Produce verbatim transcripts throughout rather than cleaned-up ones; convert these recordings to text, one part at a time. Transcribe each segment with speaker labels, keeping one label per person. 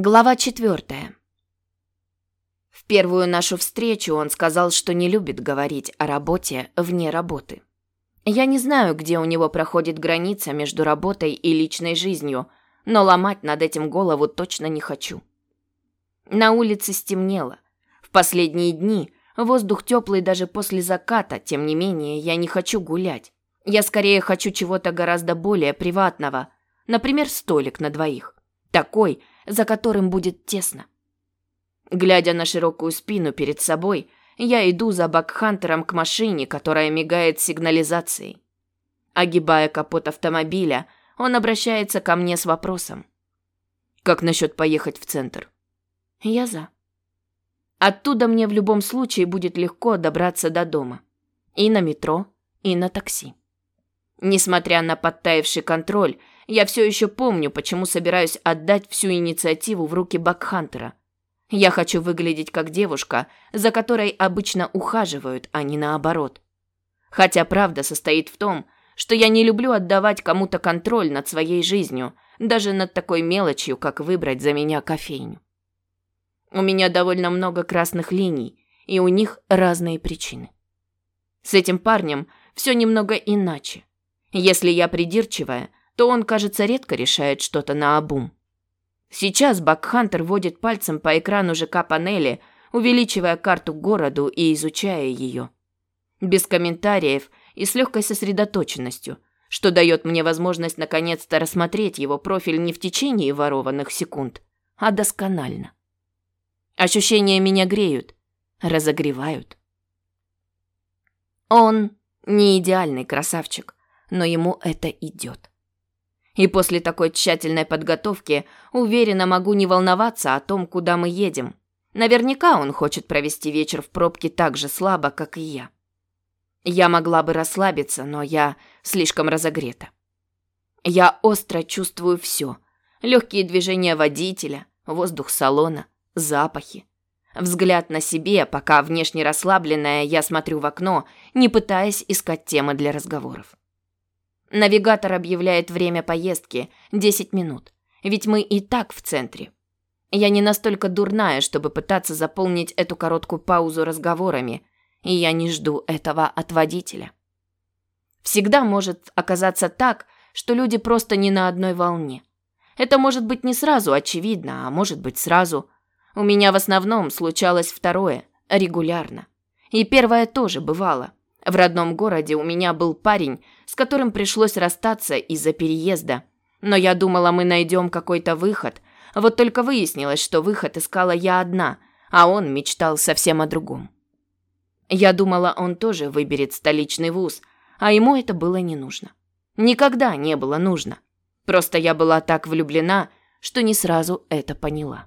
Speaker 1: Глава четвертая. В первую нашу встречу он сказал, что не любит говорить о работе вне работы. Я не знаю, где у него проходит граница между работой и личной жизнью, но ломать над этим голову точно не хочу. На улице стемнело. В последние дни воздух теплый даже после заката, тем не менее, я не хочу гулять. Я скорее хочу чего-то гораздо более приватного, например, столик на двоих. Такой, за которым будет тесно. Глядя на широкую спину перед собой, я иду за бакхантером к машине, которая мигает сигнализацией. Огибая капот автомобиля, он обращается ко мне с вопросом. «Как насчет поехать в центр?» Я за. Оттуда мне в любом случае будет легко добраться до дома. И на метро, и на такси. Несмотря на подтаявший контроль, я все еще помню, почему собираюсь отдать всю инициативу в руки бакхантера. Я хочу выглядеть как девушка, за которой обычно ухаживают, а не наоборот. Хотя правда состоит в том, что я не люблю отдавать кому-то контроль над своей жизнью, даже над такой мелочью, как выбрать за меня кофейню. У меня довольно много красных линий, и у них разные причины. С этим парнем все немного иначе. Если я придирчивая, то он, кажется, редко решает что-то наобум. Сейчас бакхантер водит пальцем по экрану ЖК-панели, увеличивая карту к городу и изучая ее. Без комментариев и с легкой сосредоточенностью, что дает мне возможность наконец-то рассмотреть его профиль не в течение ворованных секунд, а досконально. Ощущения меня греют, разогревают. Он не идеальный красавчик, но ему это идет. И после такой тщательной подготовки, уверенно, могу не волноваться о том, куда мы едем. Наверняка он хочет провести вечер в пробке так же слабо, как и я. Я могла бы расслабиться, но я слишком разогрета. Я остро чувствую все. Легкие движения водителя, воздух салона, запахи. Взгляд на себе, пока внешне расслабленная, я смотрю в окно, не пытаясь искать темы для разговоров. Навигатор объявляет время поездки – десять минут, ведь мы и так в центре. Я не настолько дурная, чтобы пытаться заполнить эту короткую паузу разговорами, и я не жду этого от водителя. Всегда может оказаться так, что люди просто не на одной волне. Это может быть не сразу очевидно, а может быть сразу. У меня в основном случалось второе, регулярно. И первое тоже бывало. В родном городе у меня был парень, с которым пришлось расстаться из-за переезда. Но я думала, мы найдем какой-то выход. Вот только выяснилось, что выход искала я одна, а он мечтал совсем о другом. Я думала, он тоже выберет столичный вуз, а ему это было не нужно. Никогда не было нужно. Просто я была так влюблена, что не сразу это поняла.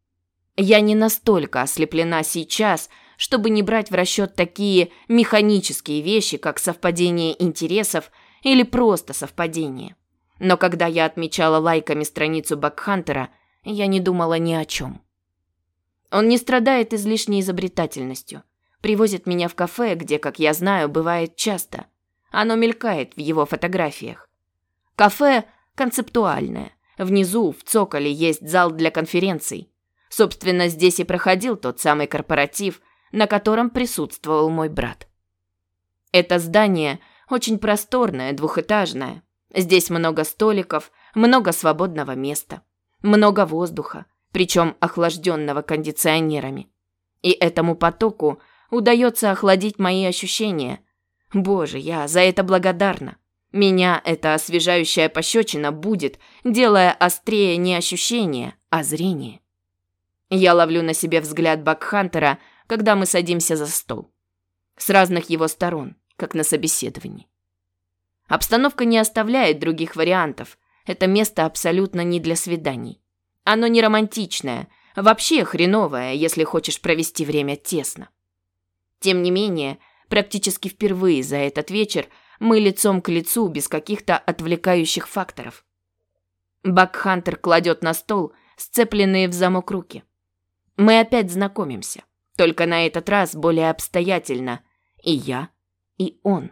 Speaker 1: Я не настолько ослеплена сейчас, чтобы не брать в расчет такие механические вещи, как совпадение интересов или просто совпадение. Но когда я отмечала лайками страницу бакхантера, я не думала ни о чем. Он не страдает излишней изобретательностью. Привозит меня в кафе, где, как я знаю, бывает часто. Оно мелькает в его фотографиях. Кафе концептуальное. Внизу, в цоколе, есть зал для конференций. Собственно, здесь и проходил тот самый корпоратив, на котором присутствовал мой брат. Это здание очень просторное, двухэтажное. Здесь много столиков, много свободного места, много воздуха, причем охлажденного кондиционерами. И этому потоку удается охладить мои ощущения. Боже, я за это благодарна. Меня эта освежающая пощечина будет, делая острее не ощущение, а зрение. Я ловлю на себе взгляд бакхантера, когда мы садимся за стол. С разных его сторон, как на собеседовании. Обстановка не оставляет других вариантов. Это место абсолютно не для свиданий. Оно не романтичное, вообще хреновое, если хочешь провести время тесно. Тем не менее, практически впервые за этот вечер мы лицом к лицу без каких-то отвлекающих факторов. Бакхантер кладет на стол сцепленные в замок руки. Мы опять знакомимся, только на этот раз более обстоятельно. И я, и он.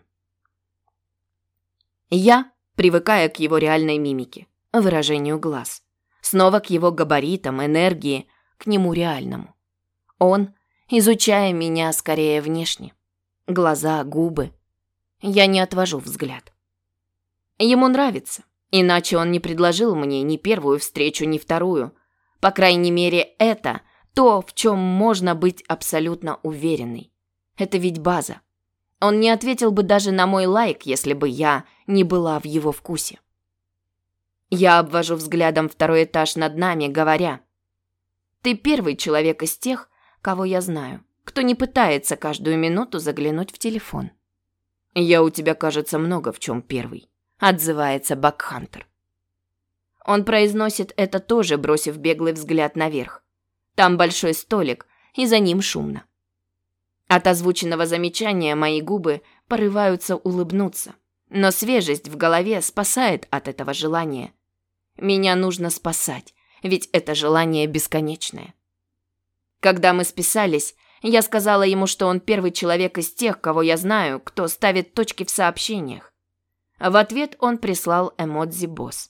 Speaker 1: Я, привыкая к его реальной мимике, выражению глаз. Снова к его габаритам, энергии, к нему реальному. Он, изучая меня скорее внешне. Глаза, губы. Я не отвожу взгляд. Ему нравится, иначе он не предложил мне ни первую встречу, ни вторую. По крайней мере, это то, в чем можно быть абсолютно уверенной. Это ведь база. Он не ответил бы даже на мой лайк, если бы я не была в его вкусе. Я обвожу взглядом второй этаж над нами, говоря: «Ты первый человек из тех, кого я знаю, кто не пытается каждую минуту заглянуть в телефон». «Я у тебя, кажется, много в чем первый», — отзывается Бакхантер. Он произносит это тоже, бросив беглый взгляд наверх. Там большой столик, и за ним шумно. От озвученного замечания мои губы порываются улыбнуться, но свежесть в голове спасает от этого желания. Меня нужно спасать, ведь это желание бесконечное. Когда мы списались, я сказала ему, что он первый человек из тех, кого я знаю, кто ставит точки в сообщениях. В ответ он прислал эмодзи-босс.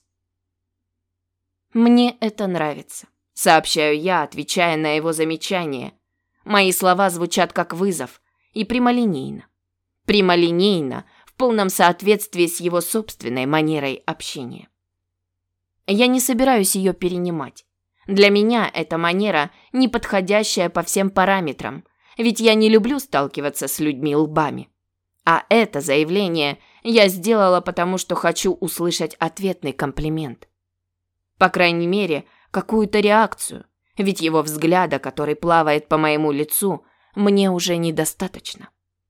Speaker 1: «Мне это нравится», — сообщаю я, отвечая на его замечание. Мои слова звучат как вызов и прямолинейно. Прямолинейно, в полном соответствии с его собственной манерой общения. Я не собираюсь ее перенимать. Для меня эта манера не подходящая по всем параметрам, ведь я не люблю сталкиваться с людьми лбами. А это заявление я сделала, потому что хочу услышать ответный комплимент. По крайней мере, какую-то реакцию, ведь его взгляда, который плавает по моему лицу, мне уже недостаточно.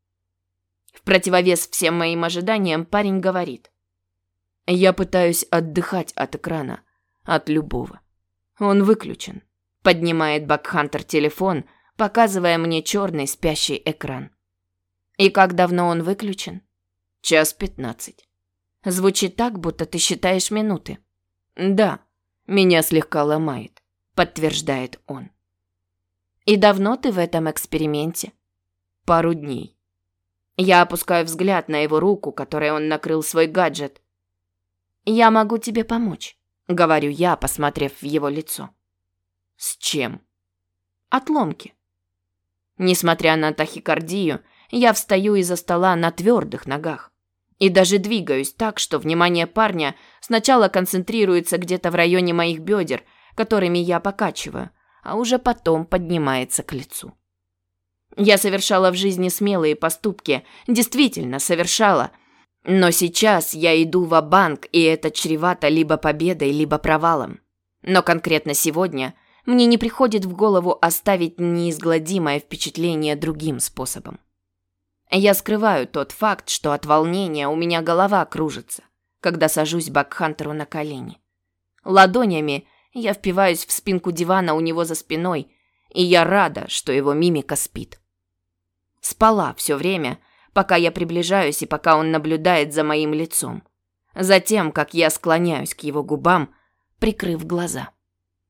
Speaker 1: В противовес всем моим ожиданиям парень говорит: «Я пытаюсь отдыхать от экрана, от любого. Он выключен», — поднимает Бакхантер телефон, показывая мне черный спящий экран. «И как давно он выключен?» «Час пятнадцать». Звучит так, будто ты считаешь минуты. «Да, меня слегка ломает», — подтверждает он. «И давно ты в этом эксперименте?» «Пару дней». Я опускаю взгляд на его руку, которой он накрыл свой гаджет. «Я могу тебе помочь», — говорю я, посмотрев в его лицо. «С чем?» «Отломки». Несмотря на тахикардию, я встаю из-за стола на твердых ногах и даже двигаюсь так, что внимание парня сначала концентрируется где-то в районе моих бедер, которыми я покачиваю, а уже потом поднимается к лицу. Я совершала в жизни смелые поступки, действительно совершала, но сейчас я иду ва-банк, и это чревато либо победой, либо провалом. Но конкретно сегодня мне не приходит в голову оставить неизгладимое впечатление другим способом. Я скрываю тот факт, что от волнения у меня голова кружится, когда сажусь Бакхантеру на колени. Ладонями я впиваюсь в спинку дивана у него за спиной, и я рада, что его мимика спит. Спала все время, пока я приближаюсь и пока он наблюдает за моим лицом. Затем, как я склоняюсь к его губам, прикрыв глаза.